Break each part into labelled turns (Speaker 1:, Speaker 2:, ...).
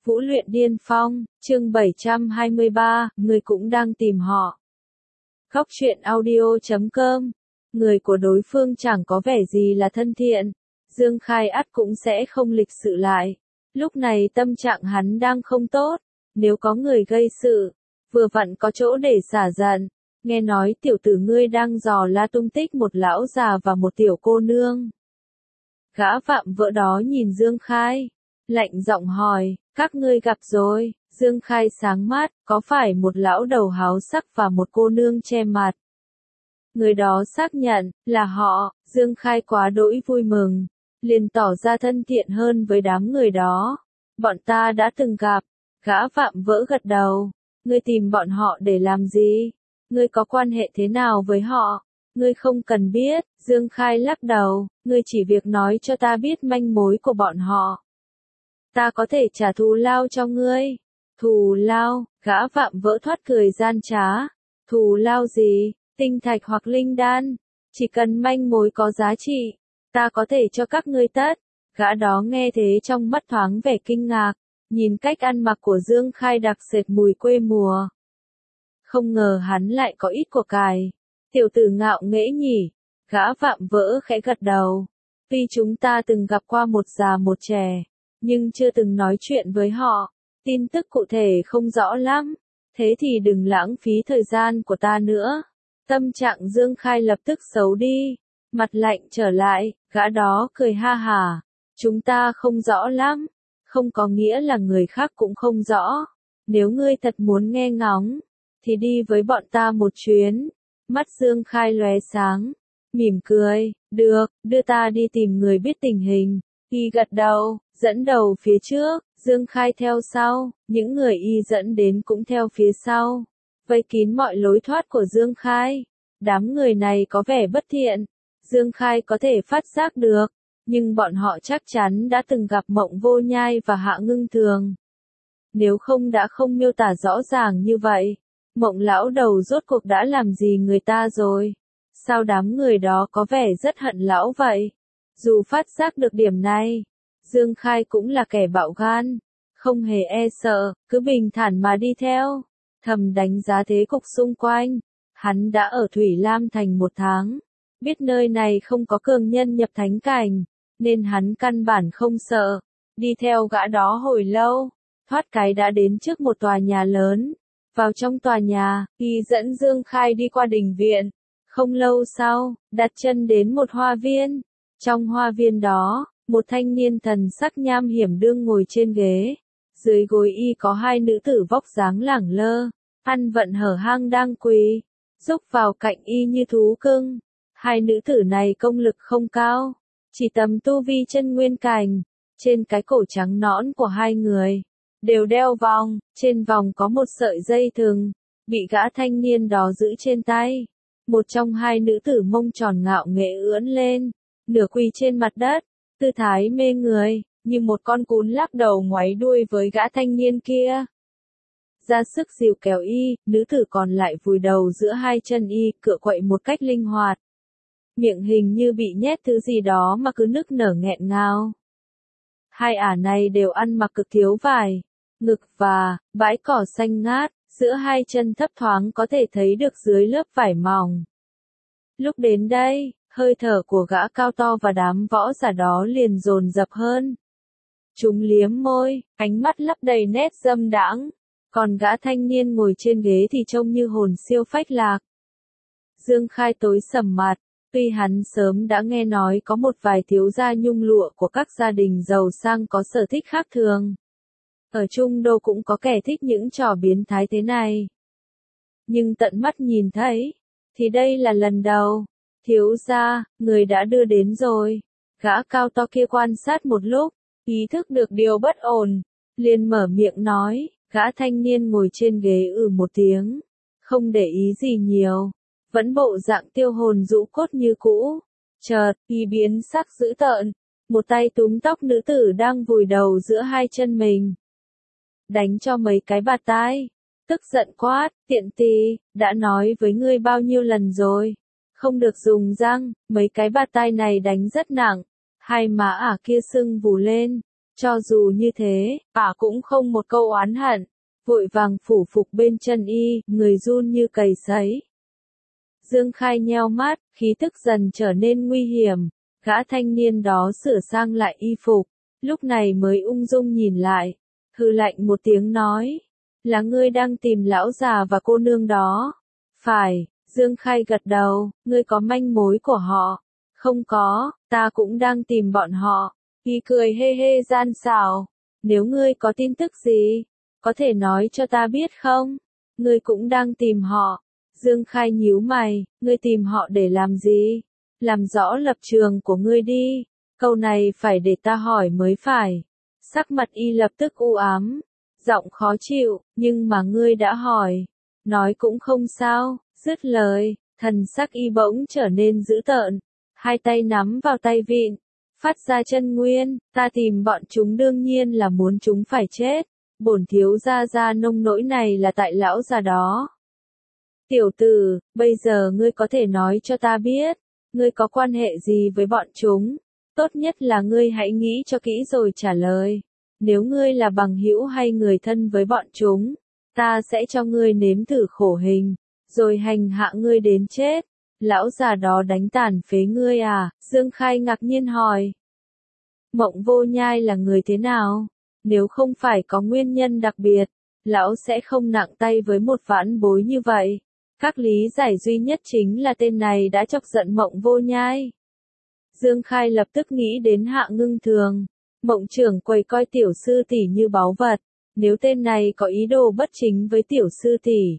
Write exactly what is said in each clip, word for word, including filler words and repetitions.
Speaker 1: Vũ luyện điên phong, chương bảy trăm hai mươi ba, người cũng đang tìm họ. Góc truyện audio chấm com, người của đối phương chẳng có vẻ gì là thân thiện. Dương Khai ắt cũng sẽ không lịch sự lại. Lúc này tâm trạng hắn đang không tốt, nếu có người gây sự, vừa vặn có chỗ để xả giận. Nghe nói tiểu tử ngươi đang dò la tung tích một lão già và một tiểu cô nương. Gã vạm vỡ đó nhìn Dương Khai, lạnh giọng hỏi, các ngươi gặp rồi. Dương Khai sáng mắt, có phải một lão đầu háo sắc và một cô nương che mặt? Người đó xác nhận, là họ. Dương Khai quá đỗi vui mừng, liền tỏ ra thân thiện hơn với đám người đó. Bọn ta đã từng gặp. Gã vạm vỡ gật đầu. Ngươi tìm bọn họ để làm gì? Ngươi có quan hệ thế nào với họ? Ngươi không cần biết. Dương Khai lắc đầu, ngươi chỉ việc nói cho ta biết manh mối của bọn họ. Ta có thể trả thù lao cho ngươi. Thù lao? Gã vạm vỡ thoát cười gian trá. Thù lao gì? Tinh thạch hoặc linh đan? Chỉ cần manh mối có giá trị, ta có thể cho các ngươi tất. Gã đó nghe thế trong mắt thoáng vẻ kinh ngạc, nhìn cách ăn mặc của Dương Khai đặc sệt mùi quê mùa. Không ngờ hắn lại có ít của cải. Tiểu tử ngạo nghễ nhỉ. Gã vạm vỡ khẽ gật đầu. Tuy chúng ta từng gặp qua một già một trẻ, nhưng chưa từng nói chuyện với họ. Tin tức cụ thể không rõ lắm. Thế thì đừng lãng phí thời gian của ta nữa. Tâm trạng Dương Khai lập tức xấu đi. Mặt lạnh trở lại, gã đó cười ha hả. Chúng ta không rõ lắm. Không có nghĩa là người khác cũng không rõ. Nếu ngươi thật muốn nghe ngóng, thì đi với bọn ta một chuyến. Mắt Dương Khai lóe sáng, mỉm cười, được, đưa ta đi tìm người biết tình hình. Y gật đầu, dẫn đầu phía trước, Dương Khai theo sau, những người y dẫn đến cũng theo phía sau, vây kín mọi lối thoát của Dương Khai. Đám người này có vẻ bất thiện, Dương Khai có thể phát giác được, nhưng bọn họ chắc chắn đã từng gặp Mộng Vô Nhai và Hạ Ngưng Thường. Nếu không đã không miêu tả rõ ràng như vậy. Mộng lão đầu rốt cuộc đã làm gì người ta rồi? Sao đám người đó có vẻ rất hận lão vậy? Dù phát giác được điểm này, Dương Khai cũng là kẻ bạo gan, không hề e sợ, cứ bình thản mà đi theo. Thầm đánh giá thế cục xung quanh, hắn đã ở Thủy Lam Thành một tháng, biết nơi này không có cường nhân nhập thánh cảnh, nên hắn căn bản không sợ. Đi theo gã đó hồi lâu, thoát cái đã đến trước một tòa nhà lớn. Vào trong tòa nhà, y dẫn Dương Khai đi qua đình viện. Không lâu sau, đặt chân đến một hoa viên. Trong hoa viên đó, một thanh niên thần sắc nham hiểm đương ngồi trên ghế. Dưới gối y có hai nữ tử vóc dáng lẳng lơ, ăn vận hở hang đang quỳ, rúc vào cạnh y như thú cưng. Hai nữ tử này công lực không cao, chỉ tầm tu vi chân nguyên cảnh. Trên cái cổ trắng nõn của hai người đều đeo vòng, trên vòng có một sợi dây thừng, bị gã thanh niên đó giữ trên tay. Một trong hai nữ tử mông tròn ngạo nghễ ưỡn lên, nửa quỳ trên mặt đất, tư thái mê người, như một con cún lắc đầu ngoáy đuôi với gã thanh niên kia. Ra sức dìu kéo y, nữ tử còn lại vùi đầu giữa hai chân y, cựa quậy một cách linh hoạt. Miệng hình như bị nhét thứ gì đó mà cứ nức nở nghẹn ngào. Hai ả này đều ăn mặc cực thiếu vải. Ngực và bãi cỏ xanh ngát, giữa hai chân thấp thoáng có thể thấy được dưới lớp vải mỏng. Lúc đến đây, hơi thở của gã cao to và đám võ giả đó liền dồn dập hơn. Chúng liếm môi, ánh mắt lấp đầy nét dâm đãng, còn gã thanh niên ngồi trên ghế thì trông như hồn siêu phách lạc. Dương Khai tối sầm mặt, tuy hắn sớm đã nghe nói có một vài thiếu gia nhung lụa của các gia đình giàu sang có sở thích khác thường. Ở Trung Đô cũng có kẻ thích những trò biến thái thế này. Nhưng tận mắt nhìn thấy, thì đây là lần đầu. Thiếu gia, người đã đưa đến rồi. Gã cao to kia quan sát một lúc, ý thức được điều bất ổn, liền mở miệng nói. Gã thanh niên ngồi trên ghế ừ một tiếng, không để ý gì nhiều, vẫn bộ dạng tiêu hồn rũ cốt như cũ. Chợt, y biến sắc dữ tợn, một tay túm tóc nữ tử đang vùi đầu giữa hai chân mình. Đánh cho mấy cái bạt tai. Tức giận quát, tiện tì, đã nói với ngươi bao nhiêu lần rồi. Không được dùng răng, mấy cái bạt tai này đánh rất nặng. Hai má ả kia sưng vù lên, Cho dù như thế, ả cũng không một câu oán hận, vội vàng phủ phục bên chân y, người run như cầy sấy. Dương Khai nheo mắt, khí tức dần trở nên nguy hiểm, gã thanh niên đó sửa sang lại y phục, lúc này mới ung dung nhìn lại, hừ lạnh một tiếng nói, là ngươi đang tìm lão già và cô nương đó. Phải, Dương Khai gật đầu, ngươi có manh mối của họ. Không có, ta cũng đang tìm bọn họ. Y cười hê hê gian xảo, nếu ngươi có tin tức gì, có thể nói cho ta biết không? Ngươi cũng đang tìm họ. Dương Khai nhíu mày, ngươi tìm họ để làm gì? Làm rõ lập trường của ngươi đi. Câu này phải để ta hỏi mới phải. Sắc mặt y lập tức u ám, giọng khó chịu, nhưng mà ngươi đã hỏi. Nói cũng không sao, dứt lời, thần sắc y bỗng trở nên dữ tợn. Hai tay nắm vào tay vịn, phát ra chân nguyên, ta tìm bọn chúng đương nhiên là muốn chúng phải chết. Bổn thiếu gia gia nông nỗi này là tại lão già đó. Tiểu tử, bây giờ ngươi có thể nói cho ta biết, ngươi có quan hệ gì với bọn chúng? Tốt nhất là ngươi hãy nghĩ cho kỹ rồi trả lời. Nếu ngươi là bằng hữu hay người thân với bọn chúng, ta sẽ cho ngươi nếm thử khổ hình, rồi hành hạ ngươi đến chết. Lão già đó đánh tàn phế ngươi à? Dương Khai ngạc nhiên hỏi. Mộng Vô Nhai là người thế nào? Nếu không phải có nguyên nhân đặc biệt, lão sẽ không nặng tay với một vãn bối như vậy. Các lý giải duy nhất chính là tên này đã chọc giận Mộng Vô Nhai. Dương Khai lập tức nghĩ đến Hạ Ngưng Thường. Mộng trưởng quầy coi tiểu sư tỷ như báu vật. Nếu tên này có ý đồ bất chính với tiểu sư tỷ,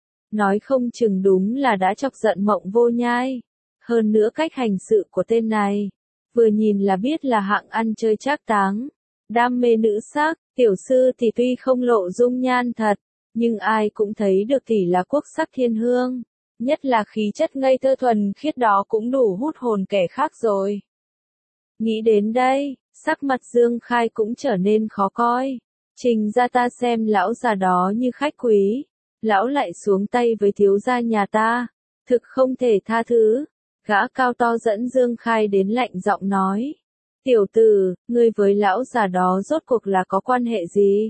Speaker 1: nói không chừng đúng là đã chọc giận Mộng Vô Nhai. Hơn nữa cách hành sự của tên này, vừa nhìn là biết là hạng ăn chơi trác táng, đam mê nữ sắc. Tiểu sư thì tuy không lộ dung nhan thật, nhưng ai cũng thấy được tỷ là quốc sắc thiên hương, nhất là khí chất ngây thơ thuần khiết đó cũng đủ hút hồn kẻ khác rồi. Nghĩ đến đây, sắc mặt Dương Khai cũng trở nên khó coi. Trình ra ta xem lão già đó như khách quý, lão lại xuống tay với thiếu gia nhà ta, thực không thể tha thứ. Gã cao to dẫn Dương Khai đến lạnh giọng nói, tiểu tử, ngươi với lão già đó rốt cuộc là có quan hệ gì?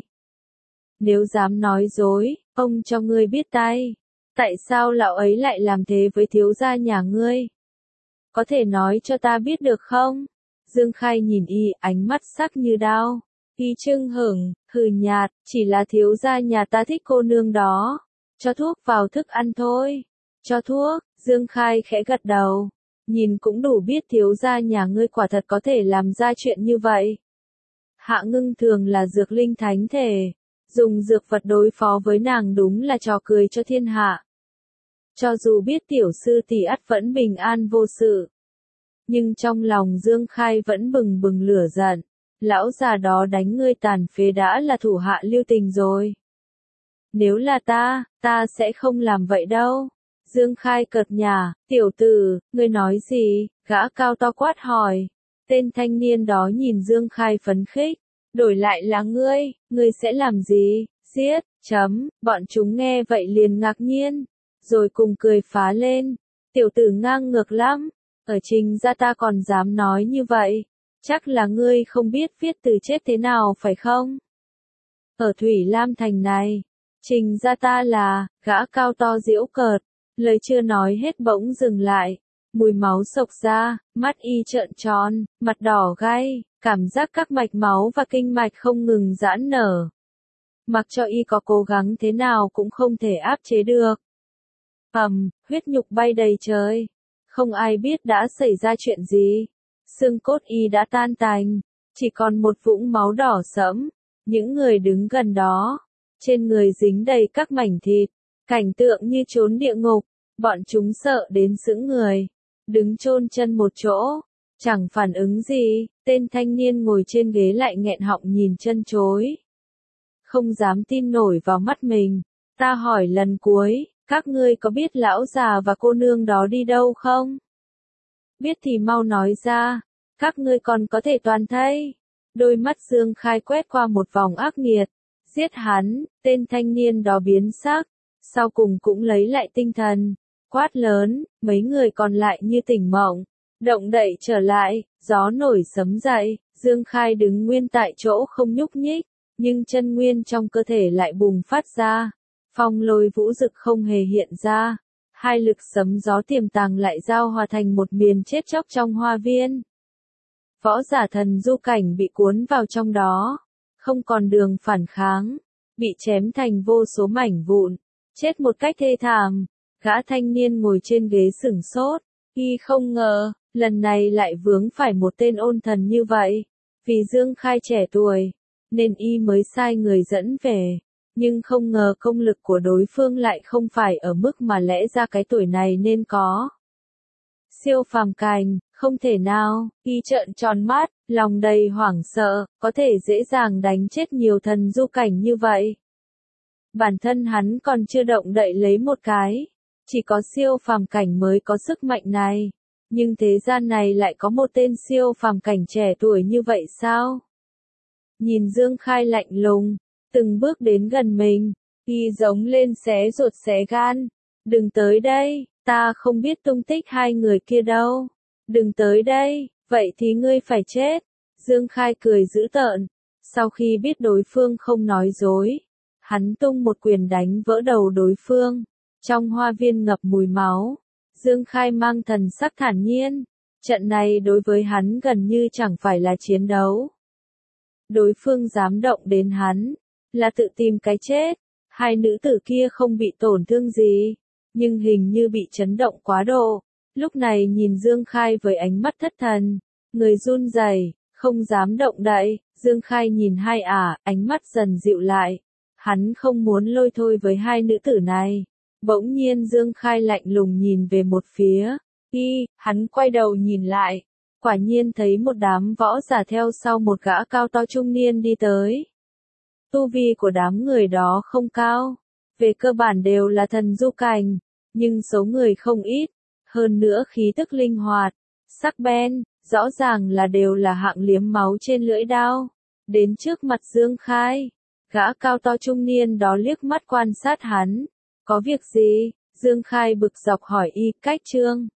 Speaker 1: Nếu dám nói dối, ông cho ngươi biết tay. Tại sao lão ấy lại làm thế với thiếu gia nhà ngươi? Có thể nói cho ta biết được không? Dương Khai nhìn y, ánh mắt sắc như đao. Y trưng hửng, hừ nhạt, chỉ là thiếu gia nhà ta thích cô nương đó. Cho thuốc vào thức ăn thôi. Cho thuốc, Dương Khai khẽ gật đầu. Nhìn cũng đủ biết thiếu gia nhà ngươi quả thật có thể làm ra chuyện như vậy. Hạ Ngưng Thường là dược linh thánh thể. Dùng dược vật đối phó với nàng đúng là trò cười cho thiên hạ. Cho dù biết tiểu sư tỷ ắt vẫn bình an vô sự, nhưng trong lòng Dương Khai vẫn bừng bừng lửa giận. Lão già đó đánh ngươi tàn phế đã là thủ hạ lưu tình rồi. Nếu là ta, ta sẽ không làm vậy đâu. Dương Khai cợt nhả, tiểu tử, ngươi nói gì? Gã cao to quát hỏi. Tên thanh niên đó nhìn Dương Khai phấn khích. Đổi lại là ngươi, ngươi sẽ làm gì? Giết, chấm, bọn chúng nghe vậy liền ngạc nhiên, rồi cùng cười phá lên. Tiểu tử ngang ngược lắm, ở Trình gia ta còn dám nói như vậy, chắc là ngươi không biết viết từ chết thế nào phải không? Ở Thủy Lam Thành này, Trình gia ta là, gã cao to giễu cợt, lời chưa nói hết bỗng dừng lại, mùi máu sộc ra, mắt y trợn tròn, mặt đỏ gay. Cảm giác các mạch máu và kinh mạch không ngừng giãn nở. Mặc cho y có cố gắng thế nào cũng không thể áp chế được. Ầm, huyết nhục bay đầy trời. Không ai biết đã xảy ra chuyện gì. Xương cốt y đã tan tành, chỉ còn một vũng máu đỏ sẫm. Những người đứng gần đó, trên người dính đầy các mảnh thịt, cảnh tượng như chốn địa ngục. Bọn chúng sợ đến sững người, đứng chôn chân một chỗ. Chẳng phản ứng gì, tên thanh niên ngồi trên ghế lại nghẹn họng nhìn chân chối. Không dám tin nổi vào mắt mình. Ta hỏi lần cuối, các ngươi có biết lão già và cô nương đó đi đâu không? Biết thì mau nói ra, các ngươi còn có thể toàn thây. Đôi mắt Dương Khai quét qua một vòng ác nghiệt. Giết hắn, tên thanh niên đó biến sắc, sau cùng cũng lấy lại tinh thần. Quát lớn, mấy người còn lại như tỉnh mộng. Động đậy trở lại, gió nổi sấm dậy, Dương Khai đứng nguyên tại chỗ không nhúc nhích, nhưng chân nguyên trong cơ thể lại bùng phát ra. Phong lôi vũ dực không hề hiện ra. Hai lực sấm gió tiềm tàng lại giao hòa thành một miền chết chóc trong hoa viên. Võ giả thần du cảnh bị cuốn vào trong đó, không còn đường phản kháng, bị chém thành vô số mảnh vụn, chết một cách thê thảm. Gã thanh niên ngồi trên ghế sửng sốt, y không ngờ, lần này lại vướng phải một tên ôn thần như vậy. Vì Dương Khai trẻ tuổi, nên y mới sai người dẫn về, nhưng không ngờ công lực của đối phương lại không phải ở mức mà lẽ ra cái tuổi này nên có. Siêu phàm cảnh, không thể nào, y trợn tròn mắt, lòng đầy hoảng sợ, có thể dễ dàng đánh chết nhiều thần du cảnh như vậy. Bản thân hắn còn chưa động đậy lấy một cái, chỉ có siêu phàm cảnh mới có sức mạnh này, nhưng thế gian này lại có một tên siêu phàm cảnh trẻ tuổi như vậy sao? Nhìn Dương Khai lạnh lùng, từng bước đến gần mình, y giống lên xé ruột xé gan, đừng tới đây. Ta không biết tung tích hai người kia đâu. Đừng tới đây, vậy thì ngươi phải chết. Dương Khai cười dữ tợn. Sau khi biết đối phương không nói dối, hắn tung một quyền đánh vỡ đầu đối phương. Trong hoa viên ngập mùi máu, Dương Khai mang thần sắc thản nhiên. Trận này đối với hắn gần như chẳng phải là chiến đấu. Đối phương dám động đến hắn, là tự tìm cái chết. Hai nữ tử kia không bị tổn thương gì, nhưng hình như bị chấn động quá độ. Lúc này nhìn Dương Khai với ánh mắt thất thần, người run rẩy, không dám động đậy. Dương Khai nhìn hai ả, ánh mắt dần dịu lại. Hắn không muốn lôi thôi với hai nữ tử này. Bỗng nhiên Dương Khai lạnh lùng nhìn về một phía. Y, hắn quay đầu nhìn lại. Quả nhiên thấy một đám võ giả theo sau một gã cao to trung niên đi tới. Tu vi của đám người đó không cao. Về cơ bản đều là thần du cảnh. Nhưng số người không ít, hơn nữa khí tức linh hoạt, sắc bén, rõ ràng là đều là hạng liếm máu trên lưỡi đao. Đến trước mặt Dương Khai, gã cao to trung niên đó liếc mắt quan sát hắn. Có việc gì? Dương Khai bực dọc hỏi y, Cách Trương.